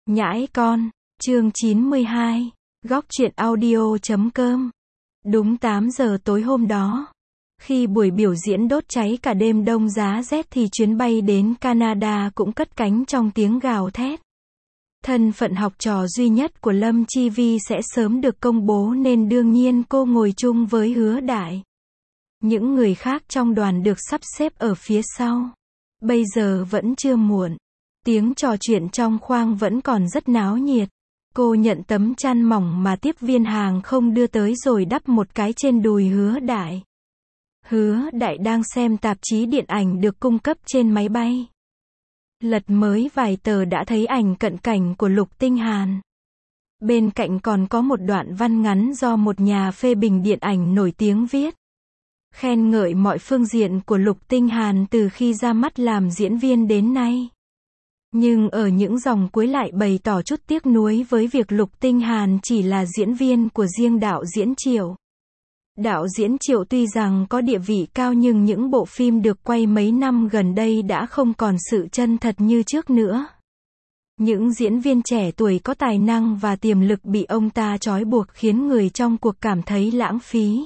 Nhãi con, chương 92, góc truyện audio.com. Đúng 8 giờ tối hôm đó, khi buổi biểu diễn đốt cháy cả đêm đông giá rét thì chuyến bay đến Canada cũng cất cánh trong tiếng gào thét. Thân phận học trò duy nhất của Lâm Chi Vi sẽ sớm được công bố nên đương nhiên cô ngồi chung với Hứa Đại. Những người khác trong đoàn được sắp xếp ở phía sau. Bây giờ vẫn chưa muộn. Tiếng trò chuyện trong khoang vẫn còn rất náo nhiệt. Cô nhận tấm chăn mỏng mà tiếp viên hàng không đưa tới rồi đắp một cái trên đùi Hứa Đại. Hứa Đại đang xem tạp chí điện ảnh được cung cấp trên máy bay. Lật mới vài tờ đã thấy ảnh cận cảnh của Lục Tinh Hàn. Bên cạnh còn có một đoạn văn ngắn do một nhà phê bình điện ảnh nổi tiếng viết. Khen ngợi mọi phương diện của Lục Tinh Hàn từ khi ra mắt làm diễn viên đến nay. Nhưng ở những dòng cuối lại bày tỏ chút tiếc nuối với việc Lục Tinh Hàn chỉ là diễn viên của riêng đạo diễn Triệu. Đạo diễn Triệu tuy rằng có địa vị cao nhưng những bộ phim được quay mấy năm gần đây đã không còn sự chân thật như trước nữa. Những diễn viên trẻ tuổi có tài năng và tiềm lực bị ông ta trói buộc khiến người trong cuộc cảm thấy lãng phí.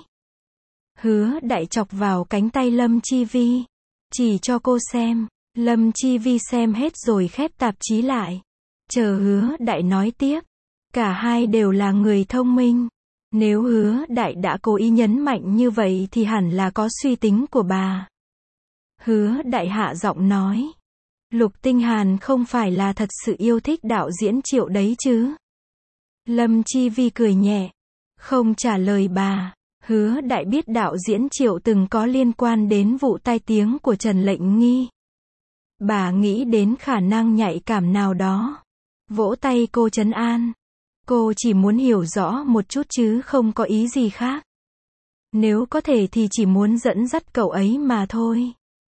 Hứa Đại chọc vào cánh tay Lâm Chi Vi. Chỉ cho cô xem. Lâm Chi Vi xem hết rồi khép tạp chí lại. Chờ Hứa Đại nói tiếp. Cả hai đều là người thông minh. Nếu Hứa Đại đã cố ý nhấn mạnh như vậy thì hẳn là có suy tính của bà. Hứa Đại hạ giọng nói. Lục Tinh Hàn không phải là thật sự yêu thích đạo diễn Triệu đấy chứ? Lâm Chi Vi cười nhẹ. Không trả lời bà. Hứa Đại biết đạo diễn Triệu từng có liên quan đến vụ tai tiếng của Trần Lệnh Nghi. Bà nghĩ đến khả năng nhạy cảm nào đó. Vỗ tay cô trấn an. Cô chỉ muốn hiểu rõ một chút chứ không có ý gì khác. Nếu có thể thì chỉ muốn dẫn dắt cậu ấy mà thôi.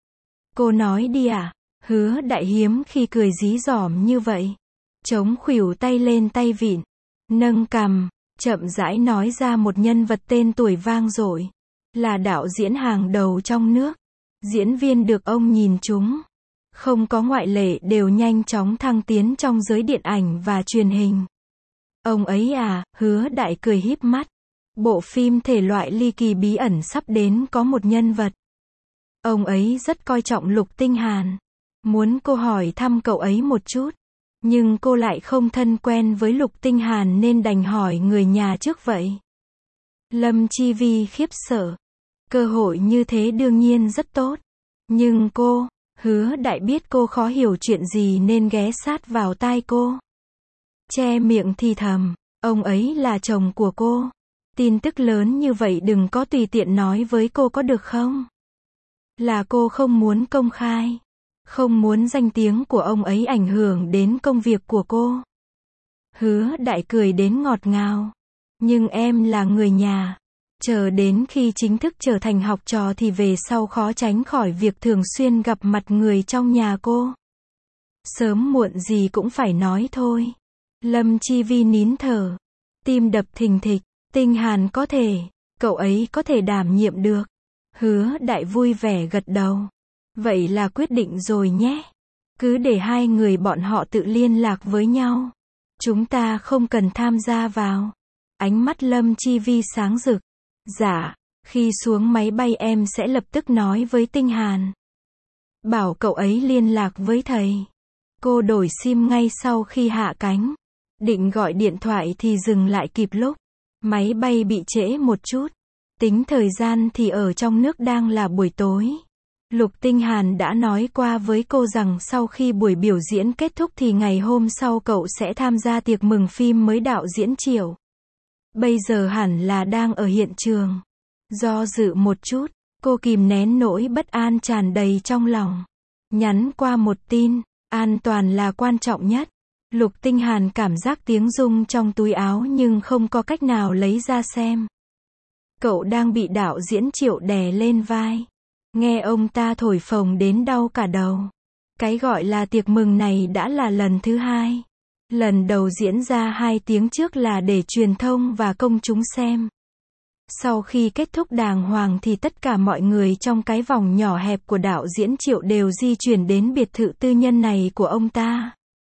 Cô nói đi à? Hứa Đại hiếm khi cười dí dỏm như vậy. Chống khuỷu tay lên tay vịn. Nâng cằm, chậm rãi nói ra một nhân vật tên tuổi vang dội. Là đạo diễn hàng đầu trong nước. Diễn viên được ông nhìn trúng. Không có ngoại lệ đều nhanh chóng thăng tiến trong giới điện ảnh và truyền hình. Ông ấy à? Hứa Đại cười híp mắt. Bộ phim thể loại ly kỳ bí ẩn sắp đến có một nhân vật. Ông ấy rất coi trọng Lục Tinh Hàn. Muốn cô hỏi thăm cậu ấy một chút. Nhưng cô lại không thân quen với Lục Tinh Hàn nên đành hỏi người nhà trước vậy. Lâm Chi Vi khiếp sợ. Cơ hội như thế đương nhiên rất tốt. Nhưng cô... Hứa Đại biết cô khó hiểu chuyện gì nên ghé sát vào tai cô. Che miệng thì thầm, ông ấy là chồng của cô. Tin tức lớn như vậy đừng có tùy tiện nói với cô có được không? Là cô không muốn công khai. Không muốn danh tiếng của ông ấy ảnh hưởng đến công việc của cô. Hứa Đại cười đến ngọt ngào. Nhưng em là người nhà. Chờ đến khi chính thức trở thành học trò thì về sau khó tránh khỏi việc thường xuyên gặp mặt người trong nhà cô. Sớm muộn gì cũng phải nói thôi. Lâm Chi Vi nín thở. Tim đập thình thịch. Tinh Hàn có thể. Cậu ấy có thể đảm nhiệm được. Hứa Đại vui vẻ gật đầu. Vậy là quyết định rồi nhé. Cứ để hai người bọn họ tự liên lạc với nhau. Chúng ta không cần tham gia vào. Ánh mắt Lâm Chi Vi sáng rực. Dạ, khi xuống máy bay em sẽ lập tức nói với Tinh Hàn. Bảo cậu ấy liên lạc với thầy. Cô đổi sim ngay sau khi hạ cánh. Định gọi điện thoại thì dừng lại kịp lúc. Máy bay bị trễ một chút. Tính thời gian thì ở trong nước đang là buổi tối. Lục Tinh Hàn đã nói qua với cô rằng sau khi buổi biểu diễn kết thúc thì ngày hôm sau cậu sẽ tham gia tiệc mừng phim mới đạo diễn Triệu. Bây giờ hẳn là đang ở hiện trường. Do dự một chút, cô kìm nén nỗi bất an tràn đầy trong lòng. Nhắn qua một tin, an toàn là quan trọng nhất. Lục Tinh Hàn cảm giác tiếng rung trong túi áo nhưng không có cách nào lấy ra xem. Cậu đang bị đạo diễn Triệu đè lên vai. Nghe ông ta thổi phồng đến đau cả đầu. Cái gọi là tiệc mừng này đã là lần thứ hai. Lần đầu diễn ra 2 tiếng trước là để truyền thông và công chúng xem. Sau khi kết thúc đàng hoàng thì tất cả mọi người trong cái vòng nhỏ hẹp của đạo diễn Triệu đều di chuyển đến biệt thự tư nhân này của ông ta.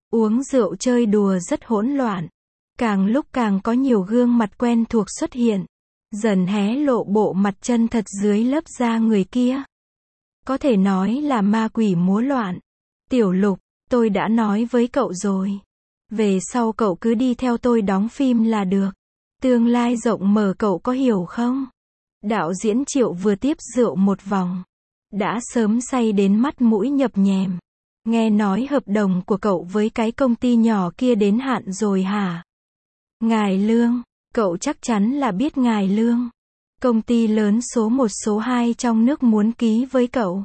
Uống rượu chơi đùa rất hỗn loạn. Càng lúc càng có nhiều gương mặt quen thuộc xuất hiện. Dần hé lộ bộ mặt chân thật dưới lớp da người kia. Có thể nói là ma quỷ múa loạn. Tiểu Lục, tôi đã nói với cậu rồi. Về sau cậu cứ đi theo tôi đóng phim là được. Tương lai rộng mở cậu có hiểu không? Đạo diễn Triệu vừa tiếp rượu một vòng. Đã sớm say đến mắt mũi nhập nhèm. Nghe nói hợp đồng của cậu với cái công ty nhỏ kia đến hạn rồi hả? Ngài Lương, cậu chắc chắn là biết Ngài Lương. Công ty lớn số 1 số 2 trong nước muốn ký với cậu.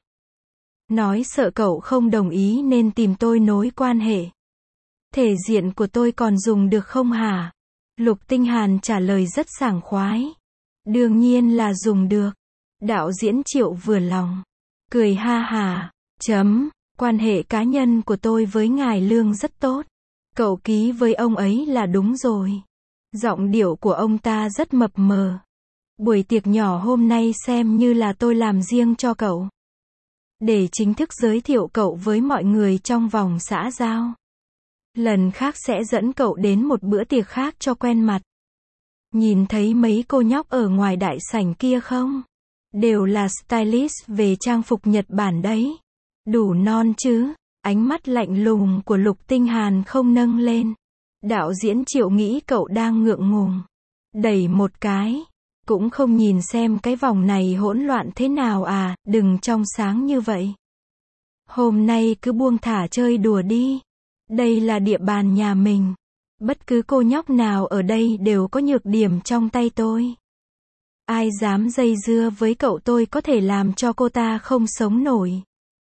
Nói sợ cậu không đồng ý nên tìm tôi nối quan hệ. Thể diện của tôi còn dùng được không hả? Lục Tinh Hàn trả lời rất sảng khoái. Đương nhiên là dùng được. Đạo diễn Triệu vừa lòng. Cười ha hà. Quan hệ cá nhân của tôi với Ngài Lương rất tốt. Cậu ký với ông ấy là đúng rồi. Giọng điệu của ông ta rất mập mờ. Buổi tiệc nhỏ hôm nay xem như là tôi làm riêng cho cậu. Để chính thức giới thiệu cậu với mọi người trong vòng xã giao. Lần khác sẽ dẫn cậu đến một bữa tiệc khác cho quen mặt. Nhìn thấy mấy cô nhóc ở ngoài đại sảnh kia không? Đều là stylist về trang phục Nhật Bản đấy. Đủ non chứ? Ánh mắt lạnh lùng của Lục Tinh Hàn không nâng lên. Đạo diễn Triệu nghĩ cậu đang ngượng ngùng. Đẩy một cái. Cũng không nhìn xem cái vòng này hỗn loạn thế nào à, đừng trong sáng như vậy. Hôm nay cứ buông thả chơi đùa đi. Đây là địa bàn nhà mình. Bất cứ cô nhóc nào ở đây đều có nhược điểm trong tay tôi. Ai dám dây dưa với cậu tôi có thể làm cho cô ta không sống nổi.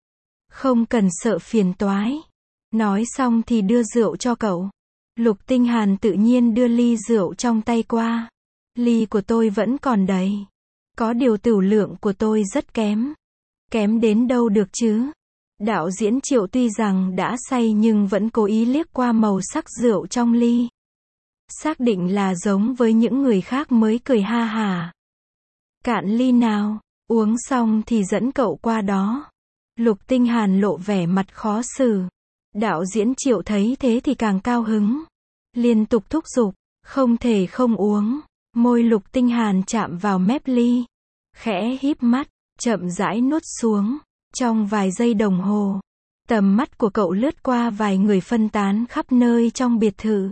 Không cần sợ phiền toái. Nói xong thì đưa rượu cho cậu. Lục Tinh Hàn tự nhiên đưa ly rượu trong tay qua. Ly của tôi vẫn còn đầy. Có điều tửu lượng của tôi rất kém. Kém đến đâu được chứ? Đạo diễn Triệu tuy rằng đã say nhưng vẫn cố ý liếc qua màu sắc rượu trong ly. Xác định là giống với những người khác mới cười ha hả. Cạn ly nào, uống xong thì dẫn cậu qua đó. Lục Tinh Hàn lộ vẻ mặt khó xử. Đạo diễn Triệu thấy thế thì càng cao hứng. Liên tục thúc giục, không thể không uống. Môi Lục Tinh Hàn chạm vào mép ly. Khẽ híp mắt, chậm rãi nuốt xuống. Trong vài giây đồng hồ, tầm mắt của cậu lướt qua vài người phân tán khắp nơi trong biệt thự.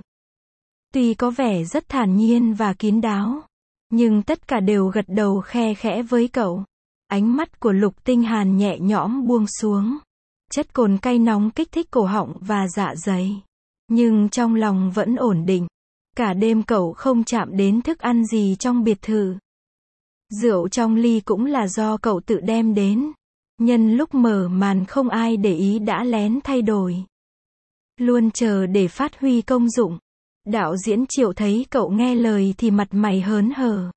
Tuy có vẻ rất thản nhiên và kín đáo, nhưng tất cả đều gật đầu khe khẽ với cậu. Ánh mắt của Lục Tinh Hàn nhẹ nhõm buông xuống. Chất cồn cay nóng kích thích cổ họng và dạ dày. Nhưng trong lòng vẫn ổn định. Cả đêm cậu không chạm đến thức ăn gì trong biệt thự. Rượu trong ly cũng là do cậu tự đem đến. Nhân lúc mở màn không ai để ý đã lén thay đổi. Luôn chờ để phát huy công dụng. Đạo diễn Triệu thấy cậu nghe lời thì mặt mày hớn hở.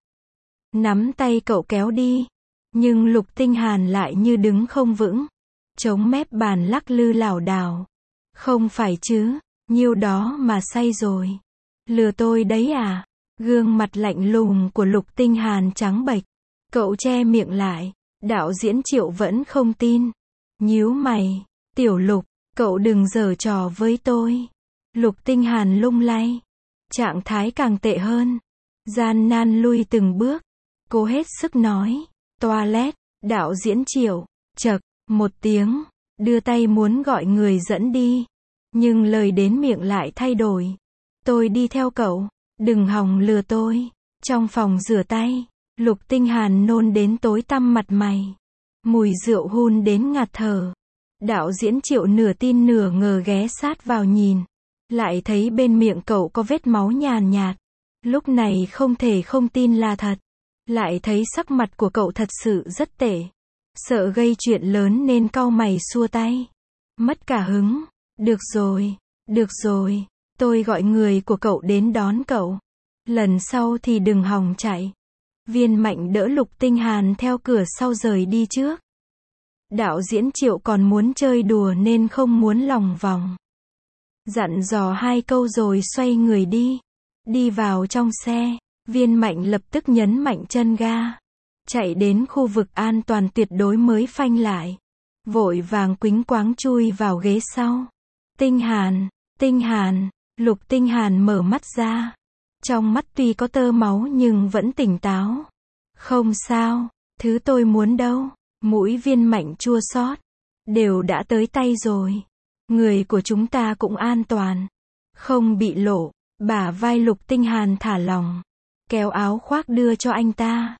Nắm tay cậu kéo đi. Nhưng Lục Tinh Hàn lại như đứng không vững. Chống mép bàn lắc lư lảo đảo. Không phải chứ, nhiêu đó mà say rồi. Lừa tôi đấy à? Gương mặt lạnh lùng của Lục Tinh Hàn trắng bệch. Cậu che miệng lại. Đạo diễn Triệu vẫn không tin. Nhíu mày. Tiểu Lục, cậu đừng giở trò với tôi. Lục Tinh Hàn lung lay. Trạng thái càng tệ hơn. Gian nan lui từng bước. Cố hết sức nói. Toilet. Đạo diễn Triệu. Chậc. Một tiếng. Đưa tay muốn gọi người dẫn đi. Nhưng lời đến miệng lại thay đổi. Tôi đi theo cậu. Đừng hòng lừa tôi. Trong phòng rửa tay. Lục Tinh Hàn nôn đến tối tăm mặt mày. Mùi rượu hun đến ngạt thở. Đạo diễn Triệu nửa tin nửa ngờ ghé sát vào nhìn. Lại thấy bên miệng cậu có vết máu nhàn nhạt. Lúc này không thể không tin là thật. Lại thấy sắc mặt của cậu thật sự rất tệ. Sợ gây chuyện lớn nên cau mày xua tay. Mất cả hứng. Được rồi. Tôi gọi người của cậu đến đón cậu. Lần sau thì đừng hòng chạy. Viên Mạnh đỡ Lục Tinh Hàn theo cửa sau rời đi trước. Đạo diễn Triệu còn muốn chơi đùa nên không muốn lòng vòng. Dặn dò 2 câu rồi xoay người đi. Đi vào trong xe, Viên Mạnh lập tức nhấn mạnh chân ga. Chạy đến khu vực an toàn tuyệt đối mới phanh lại. Vội vàng quính quáng chui vào ghế sau. Tinh Hàn, Tinh Hàn, Lục Tinh Hàn mở mắt ra. Trong mắt tuy có tơ máu nhưng vẫn tỉnh táo. Không sao, thứ tôi muốn đâu. Mũi Viên Mạnh chua xót. Đều đã tới tay rồi. Người của chúng ta cũng an toàn. Không bị lộ. Bả vai Lục Tinh Hàn thả lỏng. Kéo áo khoác đưa cho anh ta.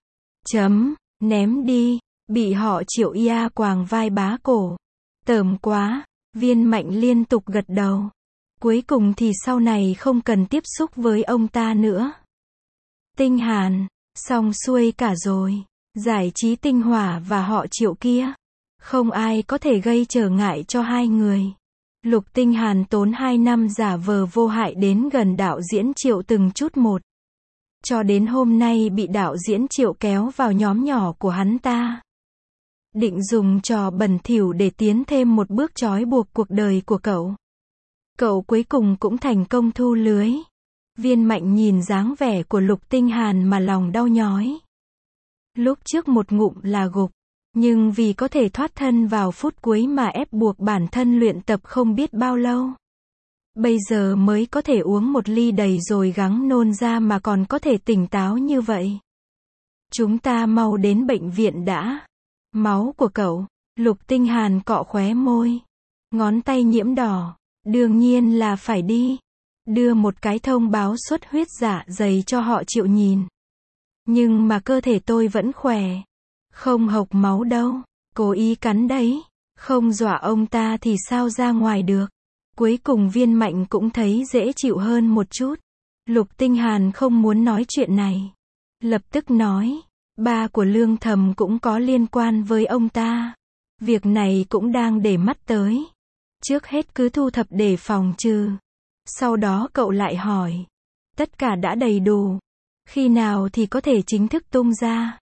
Ném đi. Bị họ Triệu ia quàng vai bá cổ. Tởm quá. Viên Mạnh liên tục gật đầu. Cuối cùng thì sau này không cần tiếp xúc với ông ta nữa. Tinh Hàn, xong xuôi cả rồi. Giải trí Tinh Hỏa và họ Triệu kia. Không ai có thể gây trở ngại cho hai người. Lục Tinh Hàn tốn 2 năm giả vờ vô hại đến gần đạo diễn Triệu từng chút một. Cho đến hôm nay bị đạo diễn Triệu kéo vào nhóm nhỏ của hắn ta. Định dùng trò bẩn thỉu để tiến thêm một bước trói buộc cuộc đời của cậu. Cậu cuối cùng cũng thành công thu lưới. Viên Mạnh nhìn dáng vẻ của Lục Tinh Hàn mà lòng đau nhói. Lúc trước một ngụm là gục, nhưng vì có thể thoát thân vào phút cuối mà ép buộc bản thân luyện tập không biết bao lâu. Bây giờ mới có thể uống một ly đầy rồi gắng nôn ra mà còn có thể tỉnh táo như vậy. Chúng ta mau đến bệnh viện đã. Máu của cậu, Lục Tinh Hàn cọ khóe môi. Ngón tay nhiễm đỏ. Đương nhiên là phải đi. Đưa một cái thông báo xuất huyết dạ dày cho họ Triệu nhìn. Nhưng mà cơ thể tôi vẫn khỏe. Không hộc máu đâu. Cố ý cắn đấy. Không dọa ông ta thì sao ra ngoài được. Cuối cùng Viên Mạnh cũng thấy dễ chịu hơn một chút. Lục Tinh Hàn không muốn nói chuyện này. Lập tức nói. Ba của Lương Thầm cũng có liên quan với ông ta. Việc này cũng đang để mắt tới. Trước hết cứ thu thập để phòng trừ. Sau đó cậu lại hỏi. Tất cả đã đầy đủ. Khi nào thì có thể chính thức tung ra?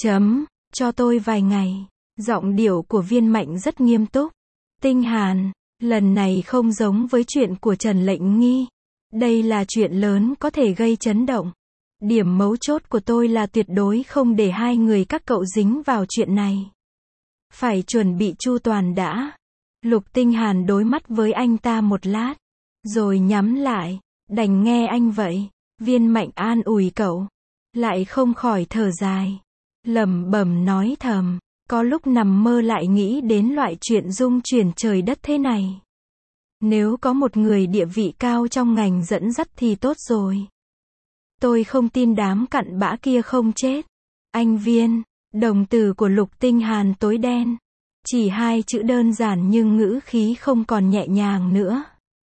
Cho tôi vài ngày. Giọng điệu của Viên Mạnh rất nghiêm túc. Tinh Hàn, lần này không giống với chuyện của Trần Lệnh Nghi. Đây là chuyện lớn có thể gây chấn động. Điểm mấu chốt của tôi là tuyệt đối không để hai người các cậu dính vào chuyện này. Phải chuẩn bị chu toàn đã. Lục Tinh Hàn đối mắt với anh ta một lát. Rồi nhắm lại. Đành nghe anh vậy. Viên Mạnh an ủi cậu. Lại không khỏi thở dài. Lẩm bẩm nói thầm. Có lúc nằm mơ lại nghĩ đến loại chuyện rung chuyển trời đất thế này. Nếu có một người địa vị cao trong ngành dẫn dắt thì tốt rồi. Tôi không tin đám cặn bã kia không chết. Anh Viên, đồng tử của Lục Tinh Hàn tối đen. Chỉ 2 chữ đơn giản nhưng ngữ khí không còn nhẹ nhàng nữa.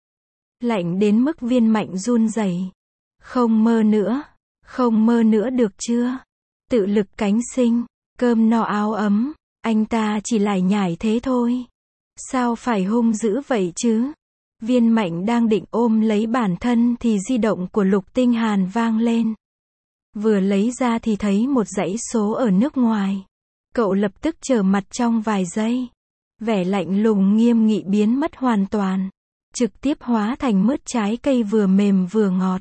Lạnh đến mức Viên Mạnh run rẩy. Không mơ nữa. Không mơ nữa được chưa? Tự lực cánh sinh. Cơm no áo ấm. Anh ta chỉ lải nhải thế thôi. Sao phải hung dữ vậy chứ? Viên Mạnh đang định ôm lấy bản thân thì di động của Lục Tinh Hàn vang lên. Vừa lấy ra thì thấy một dãy số ở nước ngoài. Cậu lập tức trở mặt trong vài giây. Vẻ lạnh lùng nghiêm nghị biến mất hoàn toàn. Trực tiếp hóa thành mứt trái cây vừa mềm vừa ngọt.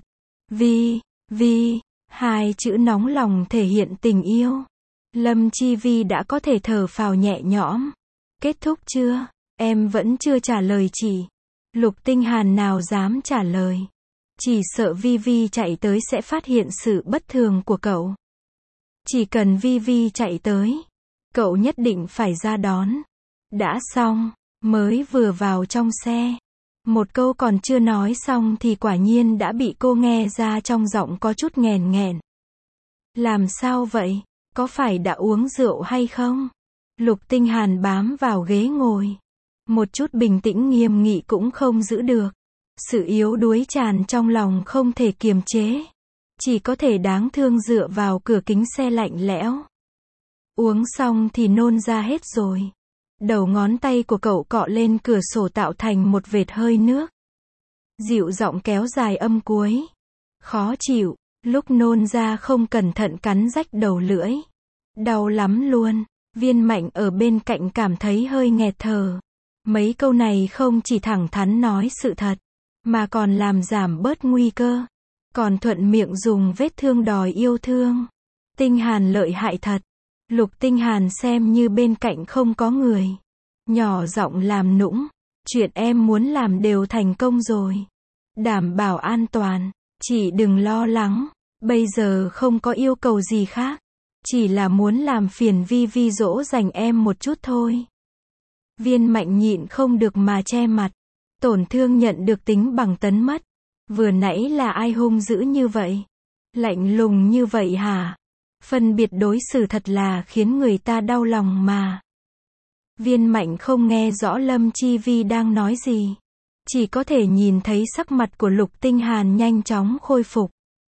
Vi, 2 chữ nóng lòng thể hiện tình yêu. Lâm Chi Vi đã có thể thở phào nhẹ nhõm. Kết thúc chưa? Em vẫn chưa trả lời chị. Lục Tinh Hàn nào dám trả lời. Chỉ sợ Vi Vi chạy tới sẽ phát hiện sự bất thường của cậu. Chỉ cần Vi Vi chạy tới, cậu nhất định phải ra đón. Đã xong, mới vừa vào trong xe. Một câu còn chưa nói xong thì quả nhiên đã bị cô nghe ra trong giọng có chút nghèn nghẹn. Làm sao vậy? Có phải đã uống rượu hay không? Lục Tinh Hàn bám vào ghế ngồi. Một chút bình tĩnh nghiêm nghị cũng không giữ được. Sự yếu đuối tràn trong lòng không thể kiềm chế. Chỉ có thể đáng thương dựa vào cửa kính xe lạnh lẽo. Uống xong thì nôn ra hết rồi. Đầu ngón tay của cậu cọ lên cửa sổ tạo thành một vệt hơi nước. Dịu giọng kéo dài âm cuối. Khó chịu, lúc nôn ra không cẩn thận cắn rách đầu lưỡi. Đau lắm luôn. Viên Mạnh ở bên cạnh cảm thấy hơi nghẹt thở. Mấy câu này không chỉ thẳng thắn nói sự thật, mà còn làm giảm bớt nguy cơ. Còn thuận miệng dùng vết thương đòi yêu thương. Tinh Hàn lợi hại thật. Lục Tinh Hàn xem như bên cạnh không có người. Nhỏ giọng làm nũng. Chuyện em muốn làm đều thành công rồi. Đảm bảo an toàn. Chị đừng lo lắng. Bây giờ không có yêu cầu gì khác. Chỉ là muốn làm phiền Vi Vi dỗ dành em một chút thôi. Viên Mạnh nhịn không được mà che mặt. Tổn thương nhận được tính bằng tấn mất. Vừa nãy là ai hung dữ như vậy? Lạnh lùng như vậy hả? Phân biệt đối xử thật là khiến người ta đau lòng mà. Viên Mạnh không nghe rõ Lâm Chi Vi đang nói gì. Chỉ có thể nhìn thấy sắc mặt của Lục Tinh Hàn nhanh chóng khôi phục.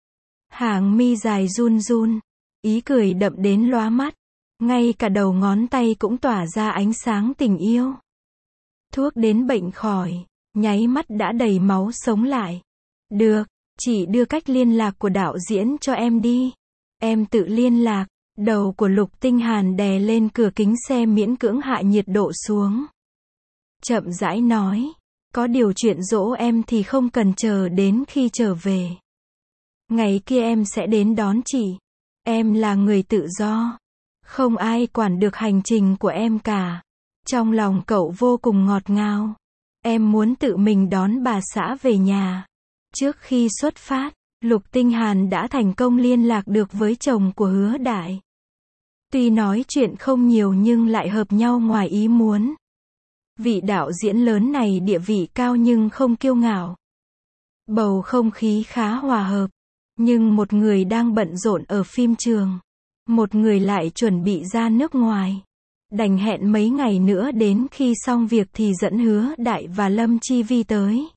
Hàng mi dài run run. Ý cười đậm đến lóa mắt. Ngay cả đầu ngón tay cũng tỏa ra ánh sáng tình yêu. Thuốc đến bệnh khỏi. Nháy mắt đã đầy máu sống lại. Được, chị đưa cách liên lạc của đạo diễn cho em đi. Em tự liên lạc. Đầu của Lục Tinh Hàn đè lên cửa kính xe miễn cưỡng hạ nhiệt độ xuống. Chậm rãi nói. Có điều chuyện dỗ em thì không cần chờ đến khi trở về. Ngày kia em sẽ đến đón chị. Em là người tự do. Không ai quản được hành trình của em cả. Trong lòng cậu vô cùng ngọt ngào. Em muốn tự mình đón bà xã về nhà. Trước khi xuất phát, Lục Tinh Hàn đã thành công liên lạc được với chồng của Hứa Đại. Tuy nói chuyện không nhiều nhưng lại hợp nhau ngoài ý muốn. Vị đạo diễn lớn này địa vị cao nhưng không kiêu ngạo. Bầu không khí khá hòa hợp. Nhưng một người đang bận rộn ở phim trường. Một người lại chuẩn bị ra nước ngoài. Đành hẹn mấy ngày nữa đến khi xong việc thì dẫn Hứa Đại và Lâm Chi Vi tới.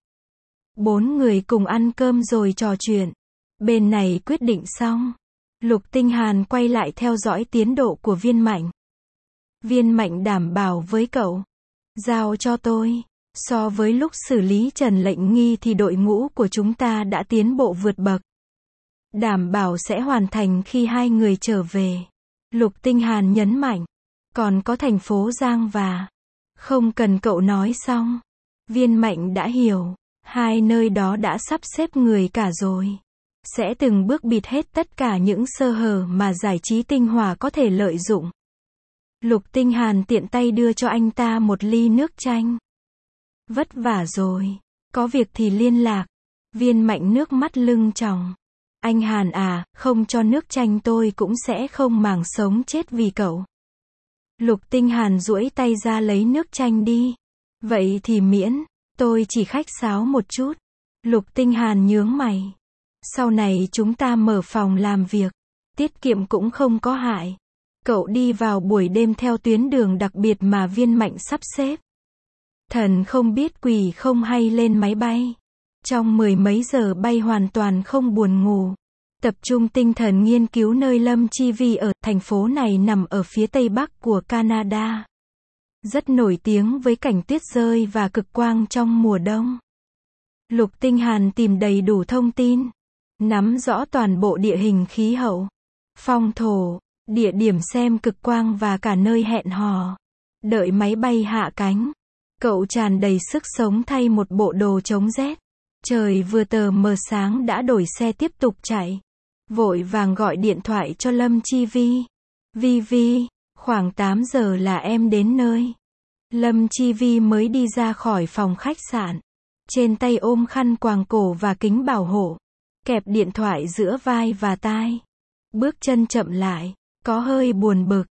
4 người cùng ăn cơm rồi trò chuyện. Bên này quyết định xong. Lục Tinh Hàn quay lại theo dõi tiến độ của Viên Mạnh. Viên Mạnh đảm bảo với cậu. Giao cho tôi. So với lúc xử lý Trần Lệnh Nghi thì đội ngũ của chúng ta đã tiến bộ vượt bậc. Đảm bảo sẽ hoàn thành khi hai người trở về. Lục Tinh Hàn nhấn mạnh. Còn có thành phố Giang và. Không cần cậu nói xong. Viên Mạnh đã hiểu. Hai nơi đó đã sắp xếp người cả rồi. Sẽ từng bước bịt hết tất cả những sơ hở mà giải trí tinh hòa có thể lợi dụng. Lục Tinh Hàn tiện tay đưa cho anh ta một ly nước chanh. Vất vả rồi. Có việc thì liên lạc. Viên Mạnh nước mắt lưng tròng. Anh Hàn à, không cho nước chanh tôi cũng sẽ không màng sống chết vì cậu. Lục Tinh Hàn duỗi tay ra lấy nước chanh đi. Vậy thì miễn, tôi chỉ khách sáo một chút. Lục Tinh Hàn nhướng mày. Sau này chúng ta mở phòng làm việc. Tiết kiệm cũng không có hại. Cậu đi vào buổi đêm theo tuyến đường đặc biệt mà Viên Mạnh sắp xếp. Thần không biết quỷ không hay lên máy bay. Trong 10 mấy giờ bay hoàn toàn không buồn ngủ. Tập trung tinh thần nghiên cứu nơi Lâm Chi Vi ở. Thành phố này nằm ở phía tây bắc của Canada. Rất nổi tiếng với cảnh tuyết rơi và cực quang trong mùa đông. Lục Tinh Hàn tìm đầy đủ thông tin. Nắm rõ toàn bộ địa hình khí hậu. Phong thổ. Địa điểm xem cực quang và cả nơi hẹn hò. Đợi máy bay hạ cánh. Cậu tràn đầy sức sống thay một bộ đồ chống rét. Trời vừa tờ mờ sáng đã đổi xe tiếp tục chạy. Vội vàng gọi điện thoại cho Lâm Chi Vi. Vi Vi, khoảng 8 giờ là em đến nơi. Lâm Chi Vi mới đi ra khỏi phòng khách sạn. Trên tay ôm khăn quàng cổ và kính bảo hộ. Kẹp điện thoại giữa vai và tai. Bước chân chậm lại. Có hơi buồn bực.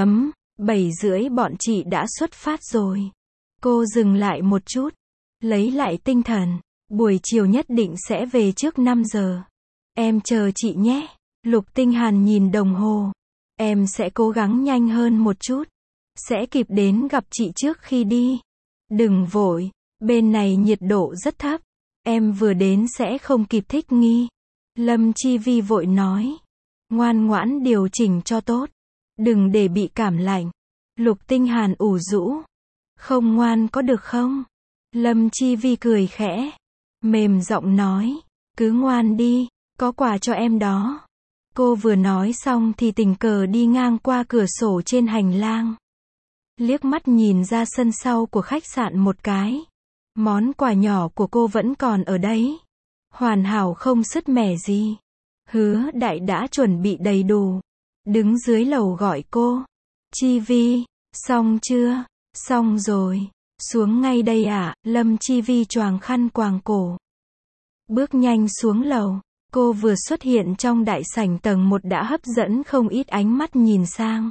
7:30 bọn chị đã xuất phát rồi. Cô dừng lại một chút. Lấy lại tinh thần. Buổi chiều nhất định sẽ về trước 5 giờ. Em chờ chị nhé. Lục Tinh Hàn nhìn đồng hồ. Em sẽ cố gắng nhanh hơn một chút. Sẽ kịp đến gặp chị trước khi đi. Đừng vội. Bên này nhiệt độ rất thấp. Em vừa đến sẽ không kịp thích nghi. Lâm Chi Vi vội nói. Ngoan ngoãn điều chỉnh cho tốt. Đừng để bị cảm lạnh. Lục Tinh Hàn ủ rũ. Không ngoan có được không? Lâm Chi Vi cười khẽ. Mềm giọng nói. Cứ ngoan đi. Có quà cho em đó. Cô vừa nói xong thì tình cờ đi ngang qua cửa sổ trên hành lang. Liếc mắt nhìn ra sân sau của khách sạn một cái. Món quà nhỏ của cô vẫn còn ở đấy. Hoàn hảo không sứt mẻ gì. Hứa Đại đã chuẩn bị đầy đủ. Đứng dưới lầu gọi cô. Chi Vi, xong chưa? Xong rồi. Xuống ngay đây ạ. Lâm Chi Vi choàng khăn quàng cổ. Bước nhanh xuống lầu, cô vừa xuất hiện trong đại sảnh tầng 1 đã hấp dẫn không ít ánh mắt nhìn sang.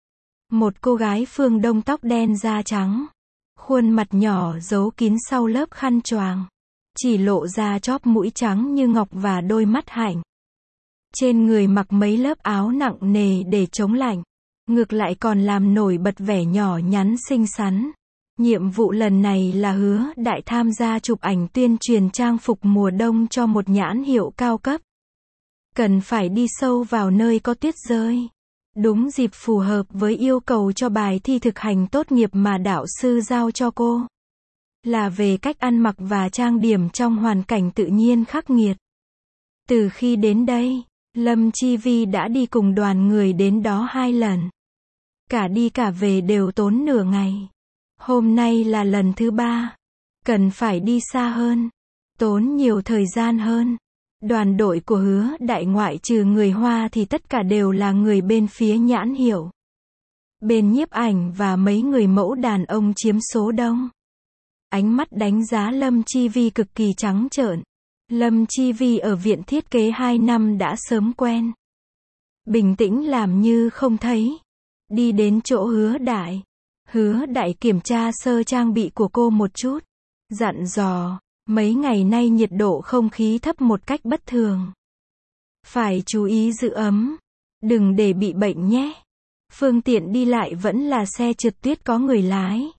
Một cô gái phương Đông tóc đen da trắng, khuôn mặt nhỏ giấu kín sau lớp khăn choàng, chỉ lộ ra chóp mũi trắng như ngọc và đôi mắt hạnh. Trên người mặc mấy lớp áo nặng nề để chống lạnh, ngược lại còn làm nổi bật vẻ nhỏ nhắn xinh xắn. Nhiệm vụ lần này là Hứa Đại tham gia chụp ảnh tuyên truyền trang phục mùa đông cho một nhãn hiệu cao cấp. Cần phải đi sâu vào nơi có tuyết rơi. Đúng dịp phù hợp với yêu cầu cho bài thi thực hành tốt nghiệp mà đạo sư giao cho cô. Là về cách ăn mặc và trang điểm trong hoàn cảnh tự nhiên khắc nghiệt. Từ khi đến đây, Lâm Chi Vi đã đi cùng đoàn người đến đó 2 lần. Cả đi cả về đều tốn nửa ngày. Hôm nay là lần thứ 3. Cần phải đi xa hơn, tốn nhiều thời gian hơn. Đoàn đội của Hứa Đại ngoại trừ người Hoa thì tất cả đều là người bên phía nhãn hiệu. Bên nhiếp ảnh và mấy người mẫu đàn ông chiếm số đông. Ánh mắt đánh giá Lâm Chi Vi cực kỳ trắng trợn. Lâm Chi Vi ở viện thiết kế 2 năm đã sớm quen. Bình tĩnh làm như không thấy. Đi đến chỗ Hứa Đại. Hứa Đại kiểm tra sơ trang bị của cô một chút. Dặn dò, mấy ngày nay nhiệt độ không khí thấp một cách bất thường. Phải chú ý giữ ấm. Đừng để bị bệnh nhé. Phương tiện đi lại vẫn là xe trượt tuyết có người lái.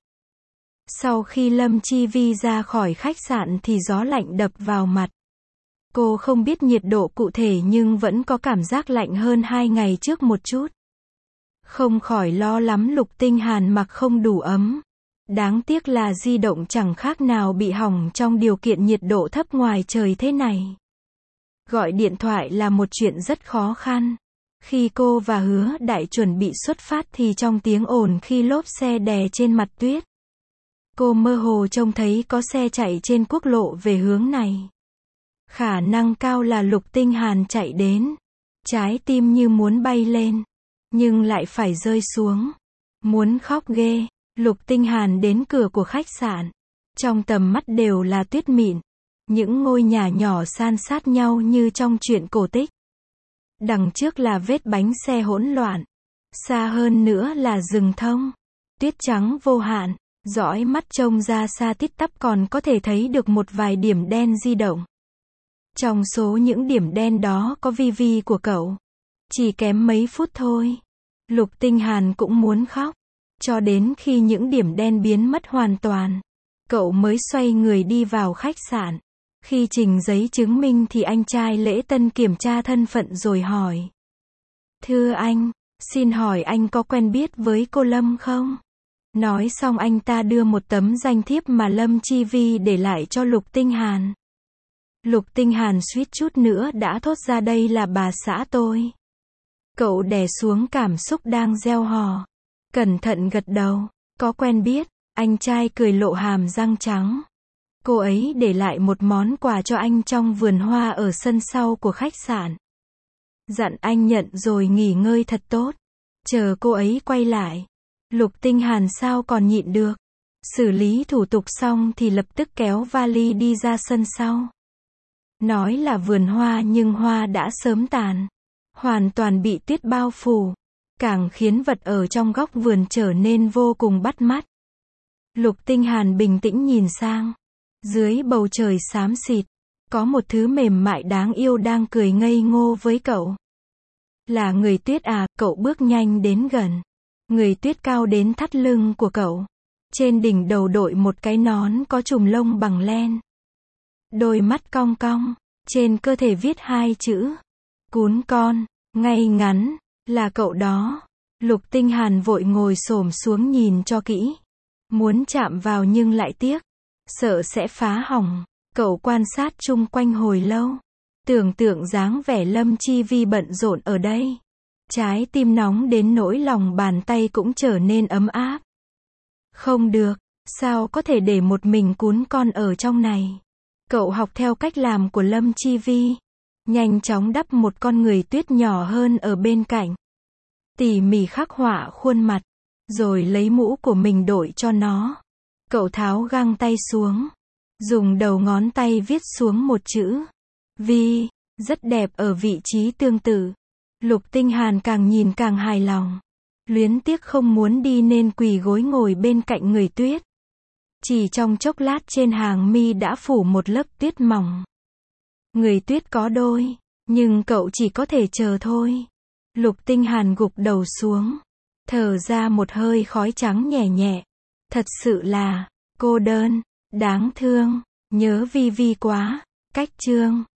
Sau khi Lâm Chi Vi ra khỏi khách sạn thì gió lạnh đập vào mặt. Cô không biết nhiệt độ cụ thể nhưng vẫn có cảm giác lạnh hơn 2 ngày trước một chút. Không khỏi lo lắm Lục Tinh Hàn mặc không đủ ấm. Đáng tiếc là di động chẳng khác nào bị hỏng trong điều kiện nhiệt độ thấp ngoài trời thế này. Gọi điện thoại là một chuyện rất khó khăn. Khi cô và Hứa Đại chuẩn bị xuất phát thì trong tiếng ồn khi lốp xe đè trên mặt tuyết. Cô mơ hồ trông thấy có xe chạy trên quốc lộ về hướng này. Khả năng cao là Lục Tinh Hàn chạy đến. Trái tim như muốn bay lên, nhưng lại phải rơi xuống. Muốn khóc ghê. Lục Tinh Hàn đến cửa của khách sạn. Trong tầm mắt đều là tuyết mịn. Những ngôi nhà nhỏ san sát nhau như trong truyện cổ tích. Đằng trước là vết bánh xe hỗn loạn. Xa hơn nữa là rừng thông. Tuyết trắng vô hạn. Dõi mắt trông ra xa tít tắp còn có thể thấy được một vài điểm đen di động. Trong số những điểm đen đó có Vi của cậu. Chỉ kém mấy phút thôi. Lục Tinh Hàn cũng muốn khóc. Cho đến khi những điểm đen biến mất hoàn toàn, cậu mới xoay người đi vào khách sạn. Khi trình giấy chứng minh thì anh trai lễ tân kiểm tra thân phận rồi hỏi. Thưa anh, xin hỏi anh có quen biết với cô Lâm không? Nói xong anh ta đưa một tấm danh thiếp mà Lâm Chi Vi để lại cho Lục Tinh Hàn. Lục Tinh Hàn suýt chút nữa đã thốt ra đây là bà xã tôi. Cậu đè xuống cảm xúc đang gieo hò. Cẩn thận gật đầu. Có quen biết. Anh trai cười lộ hàm răng trắng. Cô ấy để lại một món quà cho anh trong vườn hoa ở sân sau của khách sạn. Dặn anh nhận rồi nghỉ ngơi thật tốt. Chờ cô ấy quay lại. Lục Tinh Hàn sao còn nhịn được. Xử lý thủ tục xong thì lập tức kéo vali đi ra sân sau. Nói là vườn hoa nhưng hoa đã sớm tàn. Hoàn toàn bị tuyết bao phủ. Càng khiến vật ở trong góc vườn trở nên vô cùng bắt mắt. Lục Tinh Hàn bình tĩnh nhìn sang. Dưới bầu trời xám xịt, có một thứ mềm mại đáng yêu đang cười ngây ngô với cậu. Là người tuyết à, cậu bước nhanh đến gần. Người tuyết cao đến thắt lưng của cậu. Trên đỉnh đầu đội một cái nón có chùm lông bằng len. Đôi mắt cong cong, trên cơ thể viết 2 chữ. Cún con, ngay ngắn, là cậu đó. Lục Tinh Hàn vội ngồi xổm xuống nhìn cho kỹ. Muốn chạm vào nhưng lại tiếc. Sợ sẽ phá hỏng. Cậu quan sát chung quanh hồi lâu. Tưởng tượng dáng vẻ Lâm Chi Vi bận rộn ở đây. Trái tim nóng đến nỗi lòng bàn tay cũng trở nên ấm áp. Không được, sao có thể để một mình cún con ở trong này. Cậu học theo cách làm của Lâm Chi Vi. Nhanh chóng đắp một con người tuyết nhỏ hơn ở bên cạnh. Tỉ mỉ khắc họa khuôn mặt. Rồi lấy mũ của mình đội cho nó. Cậu tháo găng tay xuống. Dùng đầu ngón tay viết xuống một chữ Vi, rất đẹp ở vị trí tương tự. Lục Tinh Hàn càng nhìn càng hài lòng. Luyến tiếc không muốn đi nên quỳ gối ngồi bên cạnh người Tuyết. Chỉ trong chốc lát trên hàng mi đã phủ một lớp tuyết mỏng. Người Tuyết có đôi, nhưng cậu chỉ có thể chờ thôi. Lục Tinh Hàn gục đầu xuống, thở ra một hơi khói trắng nhẹ nhẹ. Thật sự là cô đơn, đáng thương, nhớ Vi Vi quá. Cách chương